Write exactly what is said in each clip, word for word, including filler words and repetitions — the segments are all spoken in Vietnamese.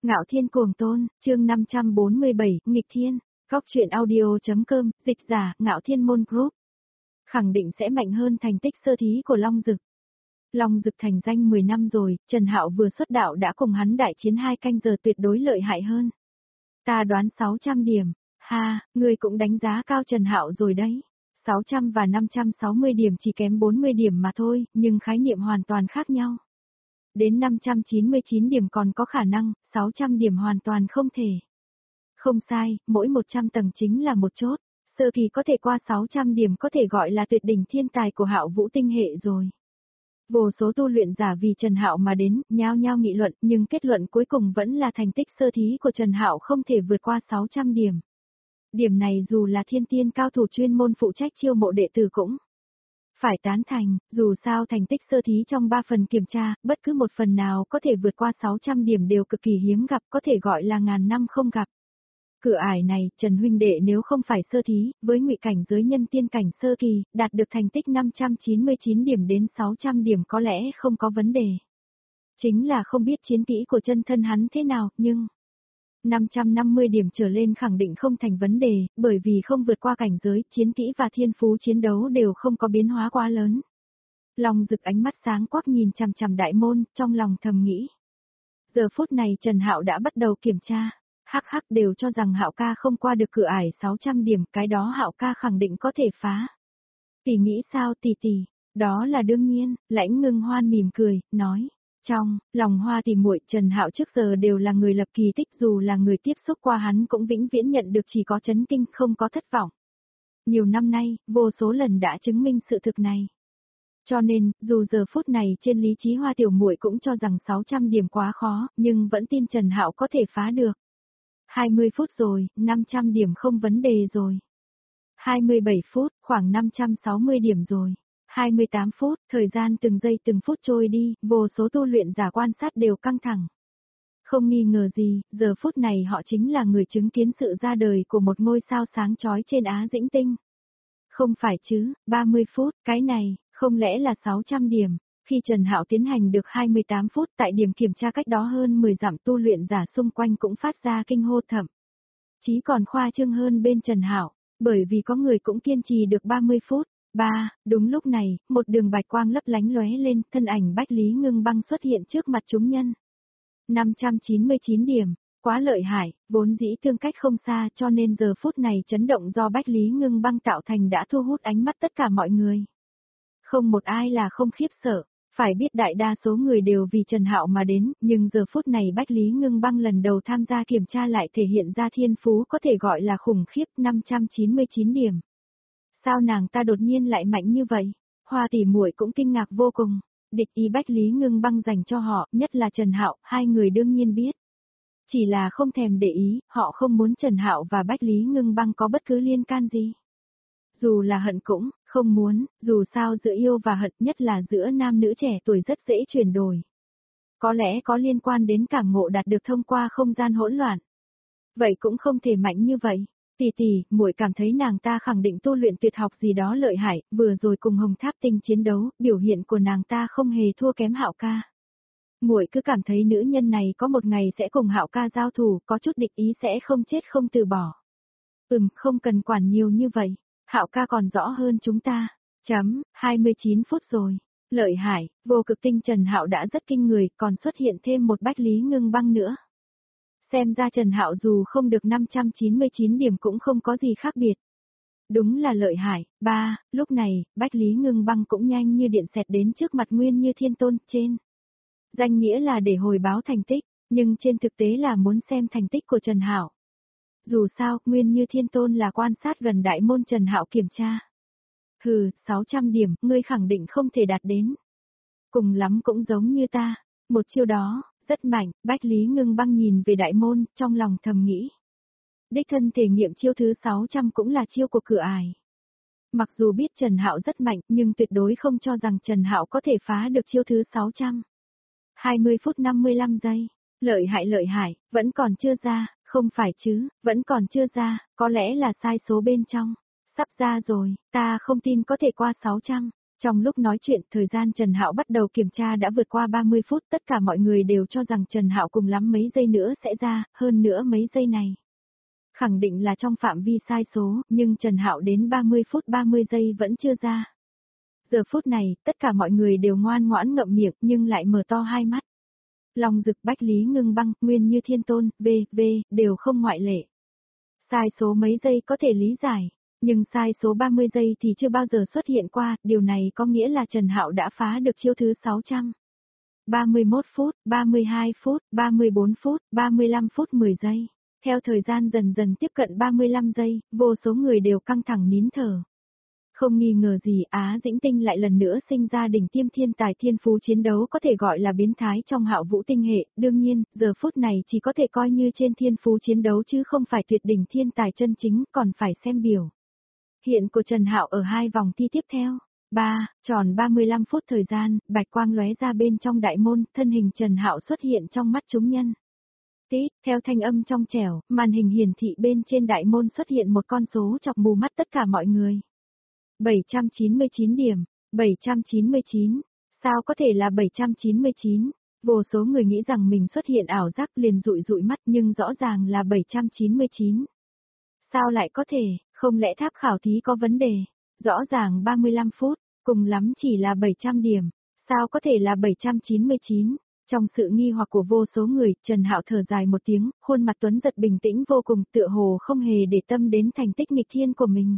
Ngạo Thiên Cuồng Tôn, chương năm trăm bốn mươi bảy, nghịch thiên, góc truyện audio.com, dịch giả, Ngạo Thiên Môn Group. Khẳng định sẽ mạnh hơn thành tích sơ thí của Long Dực. Long Dực thành danh mười năm rồi, Trần Hạo vừa xuất đạo đã cùng hắn đại chiến hai canh giờ tuyệt đối lợi hại hơn. Ta đoán sáu trăm điểm, ha, người cũng đánh giá cao Trần Hạo rồi đấy. sáu trăm và năm trăm sáu mươi điểm chỉ kém bốn mươi điểm mà thôi, nhưng khái niệm hoàn toàn khác nhau. Đến năm trăm chín mươi chín điểm còn có khả năng, sáu trăm điểm hoàn toàn không thể. Không sai, mỗi một trăm tầng chính là một chốt, sơ kỳ có thể qua sáu trăm điểm có thể gọi là tuyệt đỉnh thiên tài của Hạo Vũ tinh hệ rồi. Vô số tu luyện giả vì Trần Hạo mà đến, nhao nhao nghị luận, nhưng kết luận cuối cùng vẫn là thành tích sơ thí của Trần Hạo không thể vượt qua sáu trăm điểm. Điểm này dù là thiên tiên cao thủ chuyên môn phụ trách chiêu mộ đệ tử cũng phải tán thành, dù sao thành tích sơ thí trong ba phần kiểm tra, bất cứ một phần nào có thể vượt qua sáu trăm điểm đều cực kỳ hiếm gặp, có thể gọi là ngàn năm không gặp. Cửa ải này, Trần huynh đệ nếu không phải sơ thí, với ngụy cảnh giới nhân tiên cảnh sơ kỳ, đạt được thành tích năm trăm chín mươi chín điểm đến sáu trăm điểm có lẽ không có vấn đề. Chính là không biết chiến kỹ của chân thân hắn thế nào, nhưng năm trăm năm mươi điểm trở lên khẳng định không thành vấn đề, bởi vì không vượt qua cảnh giới, chiến kỹ và thiên phú chiến đấu đều không có biến hóa quá lớn. Long Dực ánh mắt sáng quắc nhìn chằm chằm đại môn, trong lòng thầm nghĩ. Giờ phút này Trần Hạo đã bắt đầu kiểm tra, hắc hắc đều cho rằng Hạo ca không qua được cửa ải sáu trăm điểm, cái đó Hạo ca khẳng định có thể phá. Tỷ nghĩ sao tỷ tỷ, đó là đương nhiên, Lãnh Ngưng Hoan mỉm cười, nói. Trong lòng Hoa thì muội, Trần Hạo trước giờ đều là người lập kỳ tích, dù là người tiếp xúc qua hắn cũng vĩnh viễn nhận được chỉ có chấn kinh, không có thất vọng. Nhiều năm nay, vô số lần đã chứng minh sự thực này. Cho nên, dù giờ phút này trên lý trí Hoa tiểu muội cũng cho rằng sáu trăm điểm quá khó, nhưng vẫn tin Trần Hạo có thể phá được. hai mươi phút rồi, năm trăm điểm không vấn đề rồi. hai mươi bảy phút, khoảng năm trăm sáu mươi điểm rồi. hai mươi tám phút, thời gian từng giây từng phút trôi đi, vô số tu luyện giả quan sát đều căng thẳng. Không nghi ngờ gì, giờ phút này họ chính là người chứng kiến sự ra đời của một ngôi sao sáng chói trên Á Dĩnh Tinh. Không phải chứ, ba mươi phút, cái này, không lẽ là sáu trăm điểm. Khi Trần Hạo tiến hành được hai mươi tám phút tại điểm kiểm tra cách đó hơn mười dặm, tu luyện giả xung quanh cũng phát ra kinh hô thầm. Chí còn khoa trương hơn bên Trần Hạo, bởi vì có người cũng kiên trì được ba mươi phút. Ba, đúng lúc này, một đường bạch quang lấp lánh lóe lên, thân ảnh Bách Lý Ngưng Băng xuất hiện trước mặt chúng nhân. năm trăm chín mươi chín điểm, quá lợi hại, vốn dĩ tương cách không xa cho nên giờ phút này chấn động do Bách Lý Ngưng Băng tạo thành đã thu hút ánh mắt tất cả mọi người. Không một ai là không khiếp sợ, phải biết đại đa số người đều vì Trần Hạo mà đến, nhưng giờ phút này Bách Lý Ngưng Băng lần đầu tham gia kiểm tra lại thể hiện ra thiên phú có thể gọi là khủng khiếp, năm trăm chín mươi chín điểm. Sao nàng ta đột nhiên lại mạnh như vậy? Hoa tỷ muội cũng kinh ngạc vô cùng. Địch ý Bách Lý Ngưng Băng dành cho họ, nhất là Trần Hạo, hai người đương nhiên biết. Chỉ là không thèm để ý, họ không muốn Trần Hạo và Bách Lý Ngưng Băng có bất cứ liên can gì. Dù là hận cũng, không muốn, dù sao giữa yêu và hận, nhất là giữa nam nữ trẻ tuổi rất dễ chuyển đổi. Có lẽ có liên quan đến cảm ngộ đạt được thông qua không gian hỗn loạn. Vậy cũng không thể mạnh như vậy. Tỷ tỷ, muội cảm thấy nàng ta khẳng định tu luyện tuyệt học gì đó lợi hại, vừa rồi cùng Hồng Tháp Tinh chiến đấu, biểu hiện của nàng ta không hề thua kém Hạo ca. Muội cứ cảm thấy nữ nhân này có một ngày sẽ cùng Hạo ca giao thủ, có chút địch ý sẽ không chết không từ bỏ. Ừm, không cần quản nhiều như vậy, Hạo ca còn rõ hơn chúng ta. Chấm, hai mươi chín phút rồi. Lợi hại, vô cực tinh Trần Hạo đã rất kinh người, còn xuất hiện thêm một Bách Lý Ngưng Băng nữa. Xem ra Trần Hạo dù không được năm trăm chín mươi chín điểm cũng không có gì khác biệt. Đúng là lợi hại. Ba, lúc này, Bách Lý Ngưng Băng cũng nhanh như điện xẹt đến trước mặt Nguyên Như Thiên Tôn, trên danh nghĩa là để hồi báo thành tích, nhưng trên thực tế là muốn xem thành tích của Trần Hạo. Dù sao, Nguyên Như Thiên Tôn là quan sát gần đại môn Trần Hạo kiểm tra. Hừ, sáu trăm điểm, ngươi khẳng định không thể đạt đến. Cùng lắm cũng giống như ta, một chiêu đó. Rất mạnh, Bách Lý Ngưng Băng nhìn về đại môn, trong lòng thầm nghĩ. Đích thân thể nghiệm chiêu thứ sáu trăm cũng là chiêu của cửa ải. Mặc dù biết Trần Hạo rất mạnh, nhưng tuyệt đối không cho rằng Trần Hạo có thể phá được chiêu thứ sáu trăm. hai mươi phút năm mươi lăm giây. Lợi hại lợi hại, vẫn còn chưa ra, không phải chứ, vẫn còn chưa ra, có lẽ là sai số bên trong. Sắp ra rồi, ta không tin có thể qua sáu trăm. Trong lúc nói chuyện, thời gian Trần Hạo bắt đầu kiểm tra đã vượt qua ba mươi phút, tất cả mọi người đều cho rằng Trần Hạo cùng lắm mấy giây nữa sẽ ra, hơn nữa mấy giây này. Khẳng định là trong phạm vi sai số, nhưng Trần Hạo đến ba mươi phút ba mươi giây vẫn chưa ra. Giờ phút này, tất cả mọi người đều ngoan ngoãn ngậm miệng nhưng lại mở to hai mắt. Long Dực, Bách Lý Ngưng Băng, Nguyên Như Thiên Tôn, V, V, đều không ngoại lệ. Sai số mấy giây có thể lý giải, nhưng sai số ba mươi giây thì chưa bao giờ xuất hiện qua, điều này có nghĩa là Trần Hạo đã phá được chiêu thứ sáu trăm. ba mươi mốt phút, ba mươi hai phút, ba mươi bốn phút, ba mươi lăm phút mười giây. Theo thời gian dần dần tiếp cận ba mươi lăm giây, vô số người đều căng thẳng nín thở. Không nghi ngờ gì, Á Dĩnh Tinh lại lần nữa sinh ra đỉnh tiêm thiên tài thiên phú chiến đấu có thể gọi là biến thái trong Hạo Vũ tinh hệ, đương nhiên, giờ phút này chỉ có thể coi như trên thiên phú chiến đấu chứ không phải tuyệt đỉnh thiên tài chân chính, còn phải xem biểu hiện của Trần Hạo ở hai vòng thi tiếp theo. ba, tròn ba mươi lăm phút thời gian, bạch quang lóe ra bên trong đại môn, thân hình Trần Hạo xuất hiện trong mắt chúng nhân. Tít, theo thanh âm trong trẻo, màn hình hiển thị bên trên đại môn xuất hiện một con số chọc mù mắt tất cả mọi người. bảy trăm chín mươi chín điểm, bảy trăm chín mươi chín, sao có thể là bảy trăm chín mươi chín? Vô số người nghĩ rằng mình xuất hiện ảo giác liền dụi dụi mắt nhưng rõ ràng là bảy trăm chín mươi chín. Sao lại có thể, không lẽ tháp khảo thí có vấn đề? Rõ ràng ba mươi lăm phút, cùng lắm chỉ là bảy trăm điểm, sao có thể là bảy trăm chín mươi chín? Trong sự nghi hoặc của vô số người, Trần Hạo thở dài một tiếng, khuôn mặt tuấn giật bình tĩnh vô cùng, tựa hồ không hề để tâm đến thành tích nghịch thiên của mình.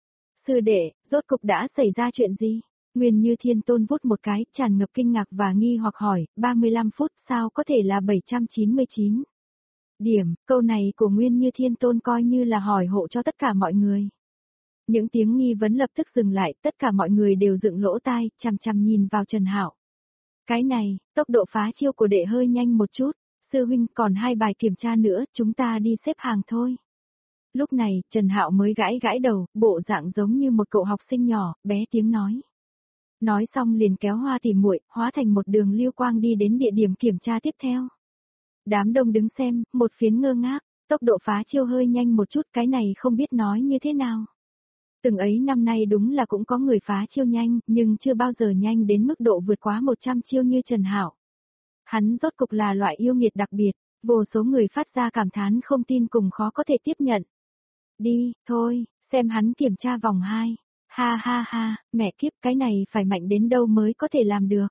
Sư đệ, rốt cục đã xảy ra chuyện gì? Nguyên Như Thiên Tôn vút một cái, tràn ngập kinh ngạc và nghi hoặc hỏi, ba mươi lăm phút sao có thể là bảy trăm chín mươi chín? Điểm, câu này của Nguyên Như Thiên Tôn coi như là hỏi hộ cho tất cả mọi người. Những tiếng nghi vấn lập tức dừng lại, tất cả mọi người đều dựng lỗ tai, chằm chằm nhìn vào Trần Hạo. Cái này, tốc độ phá chiêu của đệ hơi nhanh một chút, sư huynh còn hai bài kiểm tra nữa, chúng ta đi xếp hàng thôi. Lúc này, Trần Hạo mới gãi gãi đầu, bộ dạng giống như một cậu học sinh nhỏ, bé tiếng nói. Nói xong liền kéo Hoa Tỷ muội, hóa thành một đường lưu quang đi đến địa điểm kiểm tra tiếp theo. Đám đông đứng xem, một phiến ngơ ngác, tốc độ phá chiêu hơi nhanh một chút, cái này không biết nói như thế nào. Từng ấy năm nay đúng là cũng có người phá chiêu nhanh, nhưng chưa bao giờ nhanh đến mức độ vượt quá một trăm chiêu như Trần Hạo. Hắn rốt cục là loại yêu nghiệt đặc biệt, vô số người phát ra cảm thán không tin cùng khó có thể tiếp nhận. Đi, thôi, xem hắn kiểm tra vòng hai. Ha ha ha, mẹ kiếp, cái này phải mạnh đến đâu mới có thể làm được.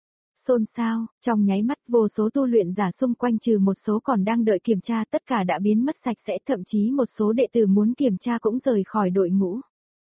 Xôn xao, trong nháy mắt vô số tu luyện giả xung quanh trừ một số còn đang đợi kiểm tra tất cả đã biến mất sạch sẽ, thậm chí một số đệ tử muốn kiểm tra cũng rời khỏi đội ngũ.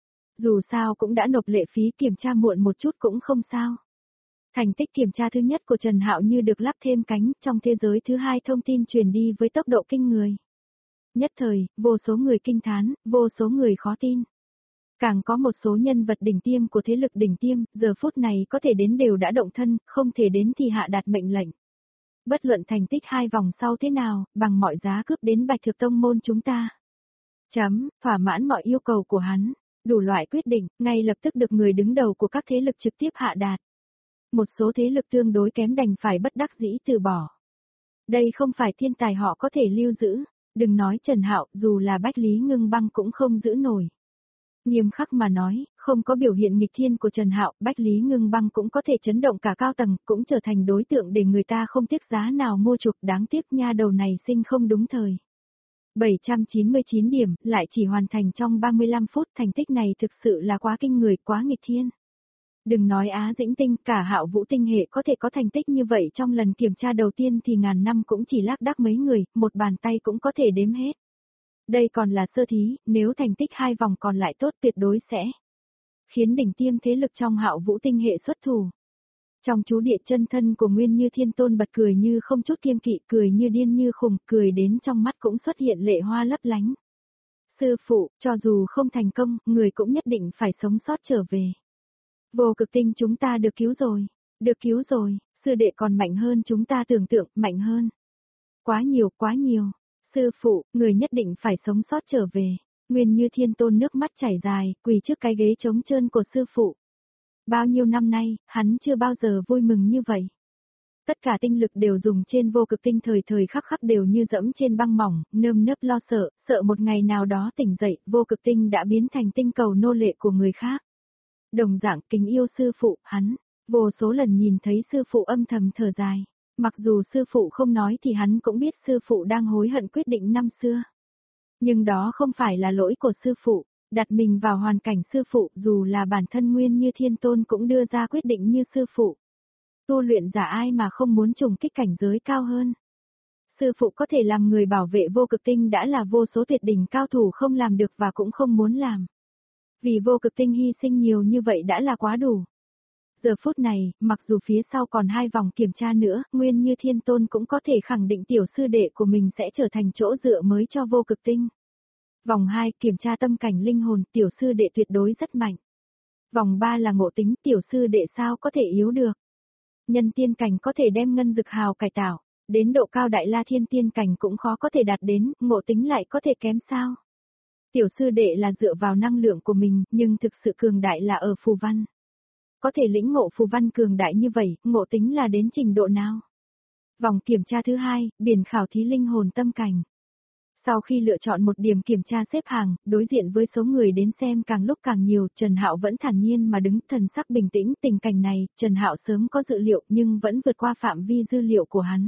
Dù sao cũng đã nộp lệ phí, kiểm tra muộn một chút cũng không sao. Thành tích kiểm tra thứ nhất của Trần Hạo như được lắp thêm cánh, trong thế giới thứ hai thông tin truyền đi với tốc độ kinh người. Nhất thời, vô số người kinh thán, vô số người khó tin. Càng có một số nhân vật đỉnh tiêm của thế lực đỉnh tiêm, giờ phút này có thể đến đều đã động thân, không thể đến thì hạ đạt mệnh lệnh. Bất luận thành tích hai vòng sau thế nào, bằng mọi giá cướp đến Bạch Thực Tông môn chúng ta. Chấm, thỏa mãn mọi yêu cầu của hắn. Đủ loại quyết định, ngay lập tức được người đứng đầu của các thế lực trực tiếp hạ đạt. Một số thế lực tương đối kém đành phải bất đắc dĩ từ bỏ. Đây không phải thiên tài họ có thể lưu giữ, đừng nói Trần Hạo, dù là Bách Lý Ngưng Băng cũng không giữ nổi. Nghiêm khắc mà nói, không có biểu hiện nghịch thiên của Trần Hạo, Bách Lý Ngưng Băng cũng có thể chấn động cả cao tầng, cũng trở thành đối tượng để người ta không tiếc giá nào mua chuộc, đáng tiếc nha đầu này sinh không đúng thời. bảy trăm chín mươi chín điểm, lại chỉ hoàn thành trong ba mươi lăm phút, thành tích này thực sự là quá kinh người, quá nghịch thiên. Đừng nói Á Dĩnh Tinh, cả Hạo Vũ tinh hệ có thể có thành tích như vậy trong lần kiểm tra đầu tiên thì ngàn năm cũng chỉ lác đác mấy người, một bàn tay cũng có thể đếm hết. Đây còn là sơ thí, nếu thành tích hai vòng còn lại tốt tuyệt đối sẽ khiến đỉnh tiêm thế lực trong Hạo Vũ tinh hệ xuất thủ. Trong chú địa chân thân của Nguyên Như Thiên Tôn bật cười như không chút kiêng kỵ, cười như điên như khùng, cười đến trong mắt cũng xuất hiện lệ hoa lấp lánh. Sư phụ, cho dù không thành công, người cũng nhất định phải sống sót trở về. Vô Cực Tinh chúng ta được cứu rồi, được cứu rồi, sư đệ còn mạnh hơn chúng ta tưởng tượng, mạnh hơn. Quá nhiều, quá nhiều. Sư phụ, người nhất định phải sống sót trở về. Nguyên Như Thiên Tôn nước mắt chảy dài, quỳ trước cái ghế trống trơn của sư phụ. Bao nhiêu năm nay, hắn chưa bao giờ vui mừng như vậy. Tất cả tinh lực đều dùng trên Vô Cực Tinh, thời thời khắc khắc đều như dẫm trên băng mỏng, nơm nớp lo sợ, sợ một ngày nào đó tỉnh dậy, Vô Cực Tinh đã biến thành tinh cầu nô lệ của người khác. Đồng dạng kính yêu sư phụ, hắn, vô số lần nhìn thấy sư phụ âm thầm thở dài. Mặc dù sư phụ không nói thì hắn cũng biết sư phụ đang hối hận quyết định năm xưa. Nhưng đó không phải là lỗi của sư phụ, đặt mình vào hoàn cảnh sư phụ dù là bản thân Nguyên Như Thiên Tôn cũng đưa ra quyết định như sư phụ. Tu luyện giả ai mà không muốn trùng kích cảnh giới cao hơn. Sư phụ có thể làm người bảo vệ vô cực tinh đã là vô số tuyệt đỉnh cao thủ không làm được và cũng không muốn làm. Vì vô cực tinh hy sinh nhiều như vậy đã là quá đủ. Giờ phút này, mặc dù phía sau còn hai vòng kiểm tra nữa, Nguyên Như Thiên Tôn cũng có thể khẳng định tiểu sư đệ của mình sẽ trở thành chỗ dựa mới cho vô cực tinh. Vòng hai, kiểm tra tâm cảnh linh hồn, tiểu sư đệ tuyệt đối rất mạnh. Vòng ba là ngộ tính, tiểu sư đệ sao có thể yếu được. Nhân tiên cảnh có thể đem ngân dực hào cải tạo, đến độ cao đại la thiên tiên cảnh cũng khó có thể đạt đến, ngộ tính lại có thể kém sao. Tiểu sư đệ là dựa vào năng lượng của mình, nhưng thực sự cường đại là ở phù văn. Có thể lĩnh ngộ phù văn cường đại như vậy, ngộ tính là đến trình độ nào? Vòng kiểm tra thứ hai, biển khảo thí linh hồn tâm cảnh. Sau khi lựa chọn một điểm kiểm tra xếp hàng, đối diện với số người đến xem càng lúc càng nhiều, Trần Hạo vẫn thản nhiên mà đứng, thần sắc bình tĩnh. Tình cảnh này, Trần Hạo sớm có dự liệu nhưng vẫn vượt qua phạm vi dư liệu của hắn.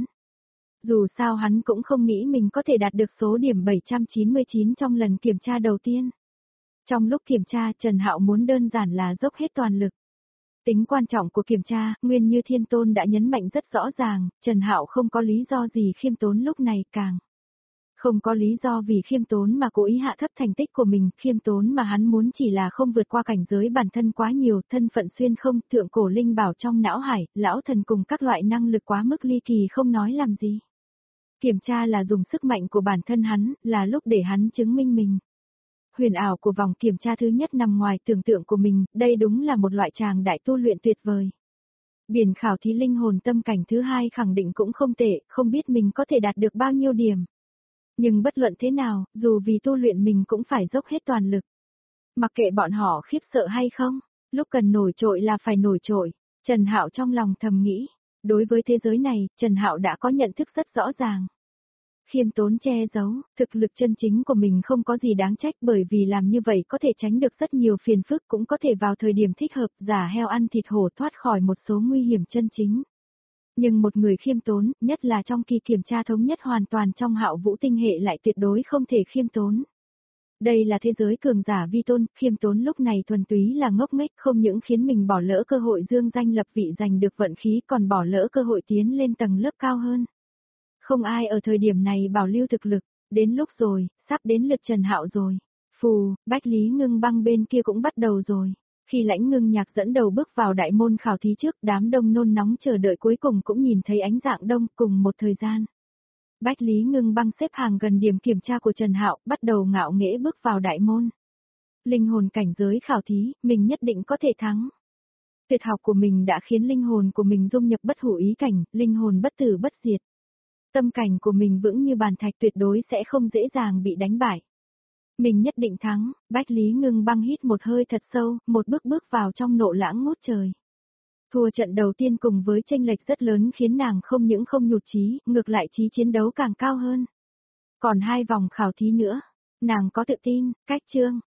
Dù sao hắn cũng không nghĩ mình có thể đạt được số điểm bảy trăm chín mươi chín trong lần kiểm tra đầu tiên. Trong lúc kiểm tra, Trần Hạo muốn đơn giản là dốc hết toàn lực. Tính quan trọng của kiểm tra, Nguyên Như Thiên Tôn đã nhấn mạnh rất rõ ràng, Trần Hạo không có lý do gì khiêm tốn lúc này, càng không có lý do vì khiêm tốn mà cố ý hạ thấp thành tích của mình, khiêm tốn mà hắn muốn chỉ là không vượt qua cảnh giới bản thân quá nhiều, thân phận xuyên không, thượng cổ linh bảo trong não hải, lão thần cùng các loại năng lực quá mức ly kỳ không nói làm gì. Kiểm tra là dùng sức mạnh của bản thân hắn, là lúc để hắn chứng minh mình. Huyền ảo của vòng kiểm tra thứ nhất nằm ngoài tưởng tượng của mình, đây đúng là một loại tràng đại tu luyện tuyệt vời. Biển khảo thí linh hồn tâm cảnh thứ hai khẳng định cũng không tệ, không biết mình có thể đạt được bao nhiêu điểm. Nhưng bất luận thế nào, dù vì tu luyện mình cũng phải dốc hết toàn lực. Mặc kệ bọn họ khiếp sợ hay không, lúc cần nổi trội là phải nổi trội. Trần Hạo trong lòng thầm nghĩ, đối với thế giới này, Trần Hạo đã có nhận thức rất rõ ràng. Khiêm tốn che giấu, thực lực chân chính của mình không có gì đáng trách bởi vì làm như vậy có thể tránh được rất nhiều phiền phức, cũng có thể vào thời điểm thích hợp giả heo ăn thịt hổ thoát khỏi một số nguy hiểm chân chính. Nhưng một người khiêm tốn, nhất là trong kỳ kiểm tra thống nhất hoàn toàn trong Hạo Vũ tinh hệ lại tuyệt đối không thể khiêm tốn. Đây là thế giới cường giả vi tôn, khiêm tốn lúc này thuần túy là ngốc nghếch, không những khiến mình bỏ lỡ cơ hội dương danh lập vị giành được vận khí còn bỏ lỡ cơ hội tiến lên tầng lớp cao hơn. Không ai ở thời điểm này bảo lưu thực lực, đến lúc rồi, sắp đến lượt Trần Hạo rồi. Phù, Bách Lý Ngưng Băng bên kia cũng bắt đầu rồi. Khi Lãnh Ngưng Nhạc dẫn đầu bước vào đại môn khảo thí trước, đám đông nôn nóng chờ đợi cuối cùng cũng nhìn thấy ánh dạng đông cùng một thời gian. Bách Lý Ngưng Băng xếp hàng gần điểm kiểm tra của Trần Hạo, bắt đầu ngạo nghễ bước vào đại môn. Linh hồn cảnh giới khảo thí, mình nhất định có thể thắng. Tuyệt học của mình đã khiến linh hồn của mình dung nhập bất hủ ý cảnh, linh hồn bất tử bất diệt. Tâm cảnh của mình vững như bàn thạch tuyệt đối sẽ không dễ dàng bị đánh bại. Mình nhất định thắng, Bách Lý Ngưng Băng hít một hơi thật sâu, một bước bước vào trong nộ lãng ngút trời. Thua trận đầu tiên cùng với chênh lệch rất lớn khiến nàng không những không nhụt chí, ngược lại chí chiến đấu càng cao hơn. Còn hai vòng khảo thí nữa, nàng có tự tin, cách chương,